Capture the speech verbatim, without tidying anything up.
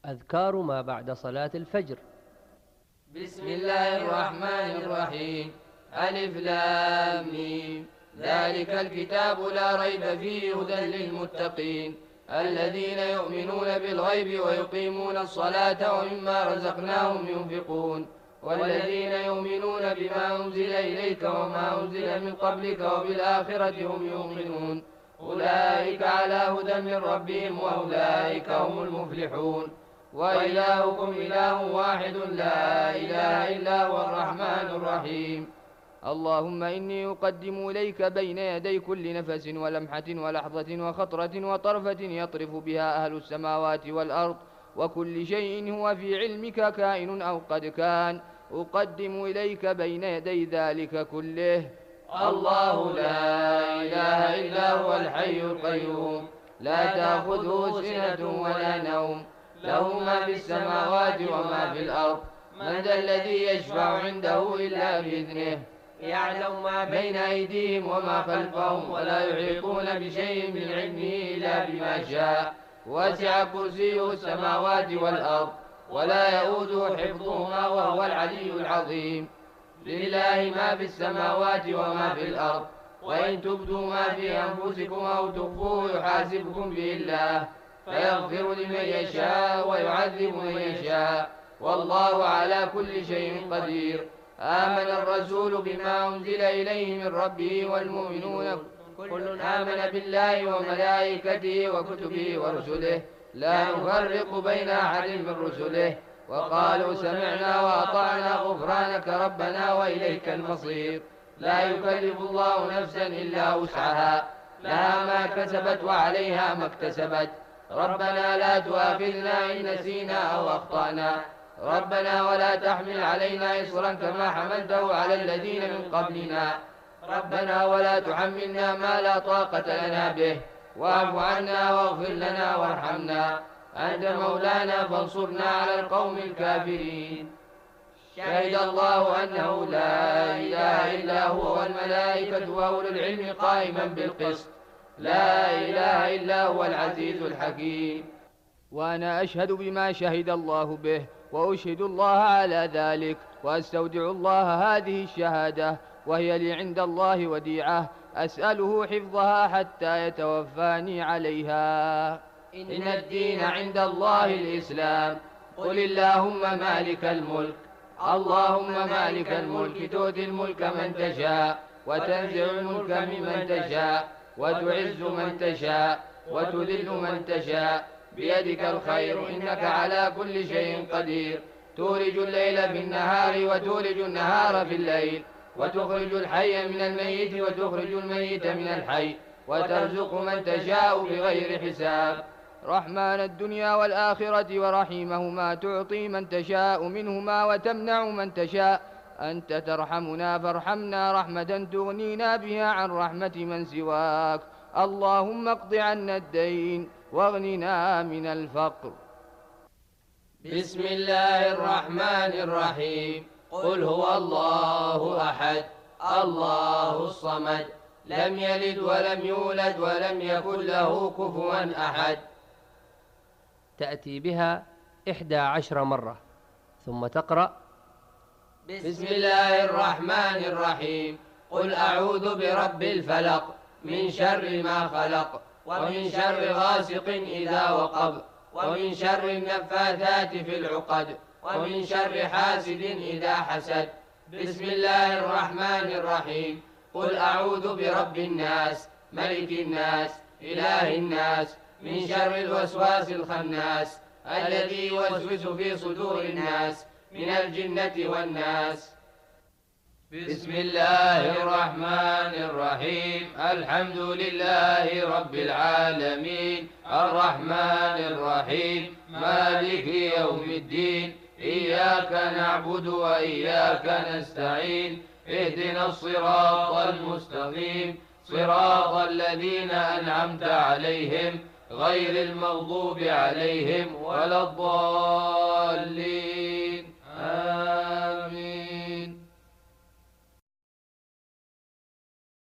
أذكار ما بعد صلاة الفجر. بسم الله الرحمن الرحيم. ألف لام ميم. ذلك الكتاب لا ريب فيه هدى للمتقين الذين يؤمنون بالغيب ويقيمون الصلاة ومما رزقناهم ينفقون والذين يؤمنون بما أنزل إليك وما أنزل من قبلك وبالآخرة هم يوقنون أولئك على هدى من ربهم وأولئك هم المفلحون. وإلهكم إله واحد لا إله إلا هو الرحمن الرحيم. اللهم إني أقدم إليك بين يدي كل نفس ولمحة ولحظة وخطرة وطرفة يطرف بها أهل السماوات والأرض وكل شيء هو في علمك كائن أو قد كان، أقدم إليك بين يدي ذلك كله الله لا إله إلا هو الحي القيوم لا تأخذه سنة ولا نوم له ما في السماوات وما في الأرض. من ذا الذي يشفع عنده إلا بإذنه يعلم ما بين أيديهم وما خلفهم ولا يحيطون بشيء من علمه إلا بما شاء. وسع كرسيه السماوات والأرض ولا يؤوده حفظهما وهو العلي العظيم. لله ما في السماوات وما في الأرض وإن تبدوا ما في أنفسكم أو تخفوه يحاسبكم به الله فيغفر لمن يشاء ويعذب من يشاء والله على كل شيء قدير. آمن الرسول بما أنزل إليه من ربه والمؤمنون كل آمن بالله وملائكته وكتبه ورسله لا نفرق بين أحد من رسله وقالوا سمعنا وأطعنا غفرانك ربنا وإليك المصير. لا يكلف الله نفسا إلا وسعها لها ما كسبت وعليها ما اكتسبت. ربنا لا تؤاخذنا إن نسينا أو أخطأنا ربنا ولا تحمل علينا إصرا كما حملته على الذين من قبلنا ربنا ولا تحملنا ما لا طاقة لنا به واعف عنا واغفر لنا وارحمنا أنت مولانا فانصرنا على القوم الكافرين. شهد الله أنه لا إله إلا هو والملائكة وأولو العلم قائما بالقسط لا إله إلا هو العزيز الحكيم. وأنا أشهد بما شهد الله به وأشهد الله على ذلك وأستودع الله هذه الشهادة وهي لي عند الله وديعة أسأله حفظها حتى يتوفاني عليها. إن الدين عند الله الإسلام. قل اللهم مالك الملك اللهم مالك الملك تؤتي الملك من تشاء وتنزع الملك ممن تشاء وتعز من تشاء وتذل من تشاء بيدك الخير إنك على كل شيء قدير. تولج الليل في النهار وتولج النهار في الليل وتخرج الحي من الميت وتخرج الميت من الحي وترزق من تشاء بغير حساب. رحمن الدنيا والآخرة ورحيمهما تعطي من تشاء منهما وتمنع من تشاء. أنت ترحمنا فارحمنا رحمة تغنينا بها عن رحمة من سواك. اللهم اقض عنا الدين واغننا من الفقر. بسم الله الرحمن الرحيم. قل هو الله أحد الله الصمد لم يلد ولم يولد ولم يكن له كفوا أحد. تأتي بها إحدى عشر مرة ثم تقرأ بسم الله الرحمن الرحيم. قل أعوذ برب الفلق من شر ما خلق ومن شر غاسق إذا وقب ومن شر النفاثات في العقد ومن شر حاسد إذا حسد. بسم الله الرحمن الرحيم. قل أعوذ برب الناس ملك الناس إله الناس من شر الوسواس الخناس الذي يوسوس في صدور الناس من الجنة والناس. بسم الله الرحمن الرحيم. الحمد لله رب العالمين الرحمن الرحيم مالك يوم الدين إياك نعبد وإياك نستعين اهدنا الصراط المستقيم صراط الذين أنعمت عليهم غير المغضوب عليهم ولا الضالين.